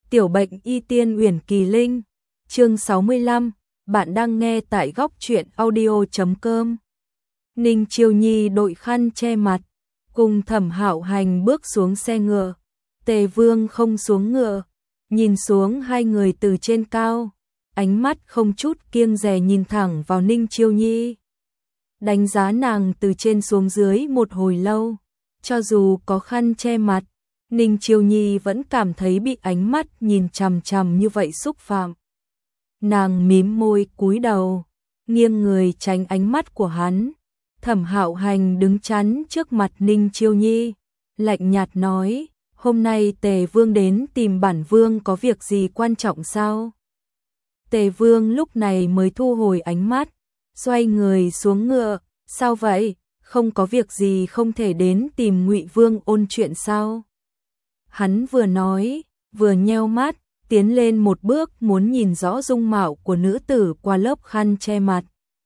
Tiểu bệnh y tiên Uyển Kỳ Linh, chương 65, bạn đang nghe tại góc truyện audio.com. Ninh Chiêu Nhi đội khăn che mặt, cùng Thẩm Hạo Hành bước xuống xe ngựa. Tề Vương không xuống ngựa, nhìn xuống hai người từ trên cao, ánh mắt không chút kiêng dè nhìn thẳng vào Ninh Chiêu Nhi. Đánh giá nàng từ trên xuống dưới một hồi lâu, cho dù có khăn che mặt, Ninh Chiêu Nhi vẫn cảm thấy bị ánh mắt nhìn chằm chằm như vậy xúc phạm. Nàng mím môi cúi đầu, nghiêng người tránh ánh mắt của hắn. Thẩm Hạo Hành đứng chắn trước mặt Ninh Chiêu Nhi, lạnh nhạt nói, hôm nay Tề Vương đến tìm bản Vương có việc gì quan trọng sao? Tề Vương lúc này mới thu hồi ánh mắt, xoay người xuống ngựa, sao vậy, không có việc gì không thể đến tìm Ngụy Vương ôn chuyện sao? Hắn vừa nói, vừa nheo mắt, tiến lên một bước muốn nhìn rõ dung mạo của nữ tử qua lớp khăn che mặt.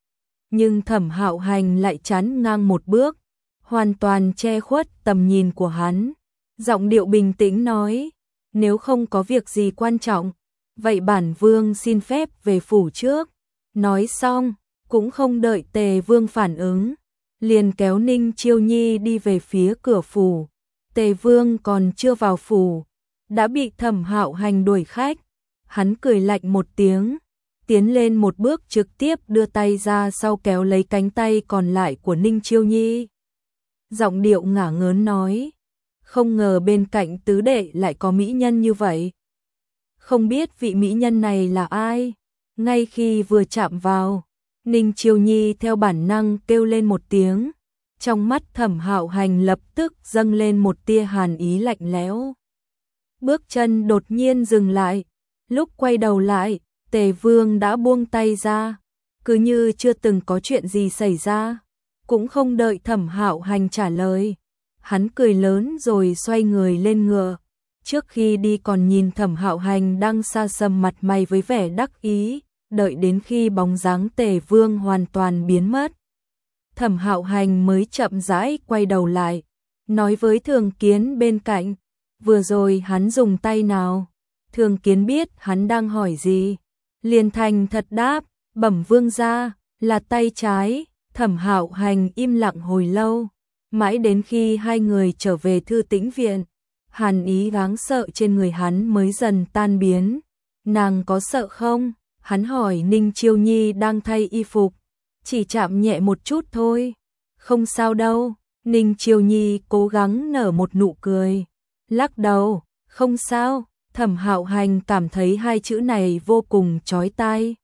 Nhưng Thẩm Hạo Hành lại chắn ngang một bước, hoàn toàn che khuất tầm nhìn của hắn. Giọng điệu bình tĩnh nói, nếu không có việc gì quan trọng, vậy bản Vương xin phép về phủ trước. Nói xong, cũng không đợi Tề Vương phản ứng, liền kéo Ninh Chiêu Nhi đi về phía cửa phủ. Tề Vương còn chưa vào phủ, đã bị Thẩm Hạo Hành đuổi khách. Hắn cười lạnh một tiếng, tiến lên một bước trực tiếp đưa tay ra sau kéo lấy cánh tay còn lại của Ninh Chiêu Nhi. Giọng điệu ngả ngớn nói, không ngờ bên cạnh tứ đệ lại có mỹ nhân như vậy. Không biết vị mỹ nhân này là ai? Ngay khi vừa chạm vào, Ninh Chiêu Nhi theo bản năng kêu lên một tiếng. Trong mắt Thẩm Hạo Hành lập tức dâng lên một tia hàn ý lạnh lẽo. Bước chân đột nhiên dừng lại, lúc quay đầu lại, Tề Vương đã buông tay ra, cứ như chưa từng có chuyện gì xảy ra, cũng không đợi Thẩm Hạo Hành trả lời. Hắn cười lớn rồi xoay người lên ngựa, trước khi đi còn nhìn Thẩm Hạo Hành đang xa xăm mặt mày với vẻ đắc ý, đợi đến khi bóng dáng Tề Vương hoàn toàn biến mất. Thẩm Hạo Hành mới chậm rãi quay đầu lại, nói với Thường Kiến bên cạnh, vừa rồi hắn dùng tay nào? Thường Kiến biết hắn đang hỏi gì, liền thành thật đáp, bẩm Vương gia, là tay trái. Thẩm Hạo Hành im lặng hồi lâu, mãi đến khi hai người trở về Thư Tĩnh viện, hàn ý đáng sợ trên người hắn mới dần tan biến. Nàng có sợ không? Hắn hỏi Ninh Chiêu Nhi đang thay y phục. Chỉ chạm nhẹ một chút thôi. Không sao đâu. Ninh Chiêu Nhi cố gắng nở một nụ cười, lắc đầu, không sao. Thẩm Hạo Hành cảm thấy hai chữ này vô cùng chói tai.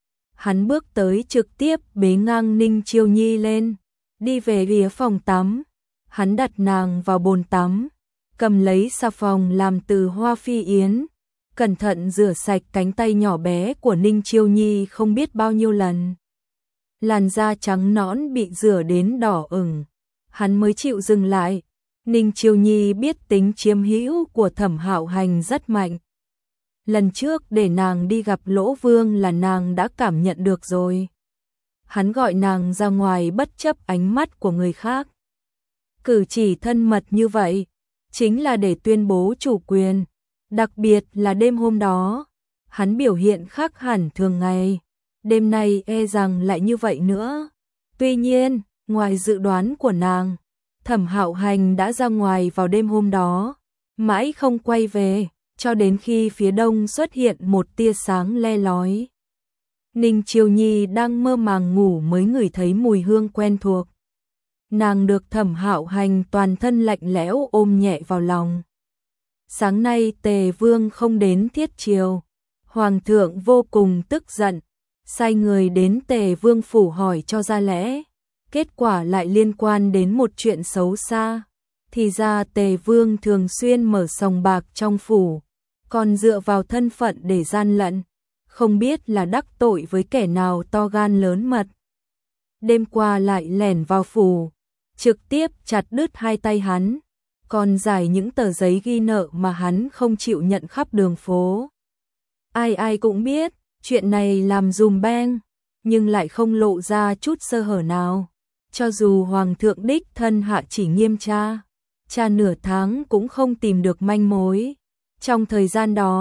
Hắn bước tới trực tiếp bế ngang Ninh Chiêu Nhi lên, đi về phía phòng tắm. Hắn đặt nàng vào bồn tắm, cầm lấy xà phòng làm từ hoa phi yến, cẩn thận rửa sạch cánh tay nhỏ bé của Ninh Chiêu Nhi không biết bao nhiêu lần. Làn da trắng nõn bị rửa đến đỏ ửng, hắn mới chịu dừng lại. Ninh Chiêu Nhi biết tính chiếm hữu của Thẩm Hạo Hành rất mạnh. Lần trước để nàng đi gặp Lỗ Vương là nàng đã cảm nhận được rồi. Hắn gọi nàng ra ngoài bất chấp ánh mắt của người khác. Cử chỉ thân mật như vậy, chính là để tuyên bố chủ quyền. Đặc biệt là đêm hôm đó, hắn biểu hiện khác hẳn thường ngày. Đêm nay e rằng lại như vậy nữa. Tuy nhiên, ngoài dự đoán của nàng, Thẩm Hạo Hành đã ra ngoài vào đêm hôm đó, mãi không quay về, cho đến khi phía đông xuất hiện một tia sáng le lói. Ninh Chiêu Nhi đang mơ màng ngủ mới ngửi thấy mùi hương quen thuộc. Nàng được Thẩm Hạo Hành toàn thân lạnh lẽo ôm nhẹ vào lòng. Sáng nay Tề Vương không đến thiết triều, Hoàng thượng vô cùng tức giận, sai người đến Tề Vương phủ hỏi cho ra lẽ. Kết quả lại liên quan đến một chuyện xấu xa. Thì ra Tề Vương thường xuyên mở sòng bạc trong phủ, còn dựa vào thân phận để gian lận, không biết là đắc tội với kẻ nào to gan lớn mật. Đêm qua lại lẻn vào phủ, trực tiếp chặt đứt hai tay hắn, còn giải những tờ giấy ghi nợ mà hắn không chịu nhận khắp đường phố. Ai ai cũng biết, chuyện này làm dùm beng, nhưng lại không lộ ra chút sơ hở nào. Cho dù Hoàng thượng đích thân hạ chỉ nghiêm tra nửa tháng cũng không tìm được manh mối. Trong thời gian đó,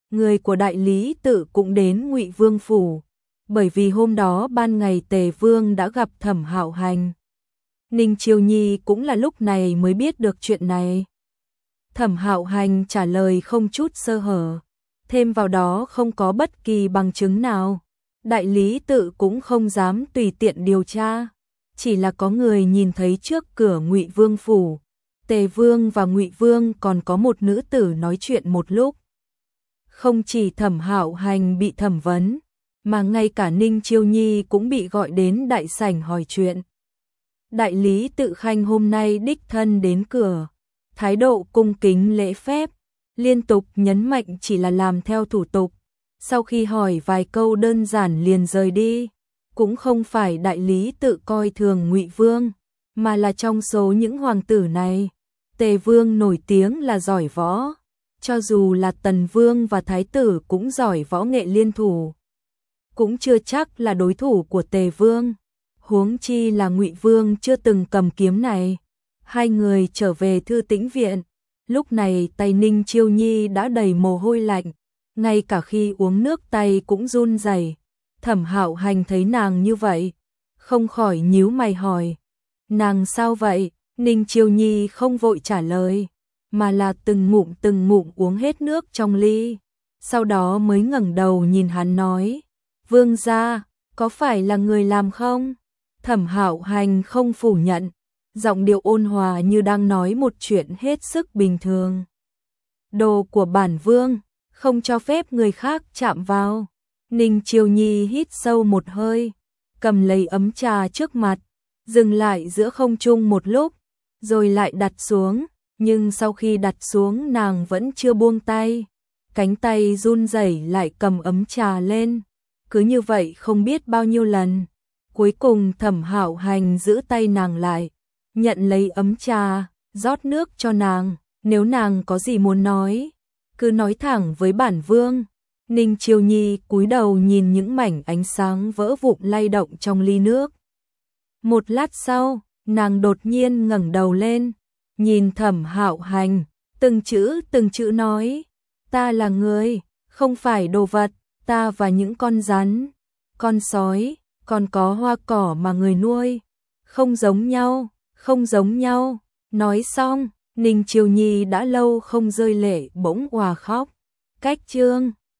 người của đại lý tự cũng đến Ngụy Vương phủ, bởi vì hôm đó ban ngày Tề Vương đã gặp Thẩm Hạo Hành. Ninh Chiêu Nhi cũng là lúc này mới biết được chuyện này. Thẩm Hạo Hành trả lời không chút sơ hở, thêm vào đó không có bất kỳ bằng chứng nào. Đại lý tự cũng không dám tùy tiện điều tra, chỉ là có người nhìn thấy trước cửa Ngụy Vương phủ, Tề Vương và Ngụy Vương còn có một nữ tử nói chuyện một lúc. Không chỉ Thẩm Hạo Hành bị thẩm vấn, mà ngay cả Ninh Chiêu Nhi cũng bị gọi đến đại sảnh hỏi chuyện. Đại lý tự khanh hôm nay đích thân đến cửa, thái độ cung kính lễ phép, liên tục nhấn mạnh chỉ là làm theo thủ tục. Sau khi hỏi vài câu đơn giản liền rời đi, cũng không phải đại lý tự coi thường Ngụy Vương, mà là trong số những hoàng tử này, Tề Vương nổi tiếng là giỏi võ, cho dù là Tần Vương và Thái tử cũng giỏi võ nghệ liên thủ, cũng chưa chắc là đối thủ của Tề Vương, huống chi là Ngụy Vương chưa từng cầm kiếm này. Hai người trở về Thư Tĩnh viện, lúc này tay Ninh Chiêu Nhi đã đầy mồ hôi lạnh, ngay cả khi uống nước tay cũng run rẩy. Thẩm Hạo Hành thấy nàng như vậy, không khỏi nhíu mày hỏi, nàng sao vậy? Ninh Chiêu Nhi không vội trả lời, mà là từng ngụm uống hết nước trong ly, sau đó mới ngẩng đầu nhìn hắn nói, Vương gia, có phải là người làm không? Thẩm Hạo Hành không phủ nhận, giọng điệu ôn hòa như đang nói một chuyện hết sức bình thường. Đồ của bản vương, không cho phép người khác chạm vào. Ninh Chiêu Nhi hít sâu một hơi, cầm lấy ấm trà trước mặt, dừng lại giữa không trung một lúc, rồi lại đặt xuống, nhưng sau khi đặt xuống nàng vẫn chưa buông tay, cánh tay run rẩy lại cầm ấm trà lên, cứ như vậy không biết bao nhiêu lần. Cuối cùng Thẩm Hạo Hành giữ tay nàng lại, nhận lấy ấm trà, rót nước cho nàng, nếu nàng có gì muốn nói, cứ nói thẳng với bản vương. Ninh Chiêu Nhi cúi đầu nhìn những mảnh ánh sáng vỡ vụn lay động trong ly nước. Một lát sau, nàng đột nhiên ngẩng đầu lên, nhìn Thẩm Hạo Hành, từng chữ nói, ta là người, không phải đồ vật, ta và những con rắn, con sói, còn có hoa cỏ mà người nuôi, không giống nhau, không giống nhau. Nói xong, Ninh Chiêu Nhi đã lâu không rơi lệ bỗng òa khóc. Cách chương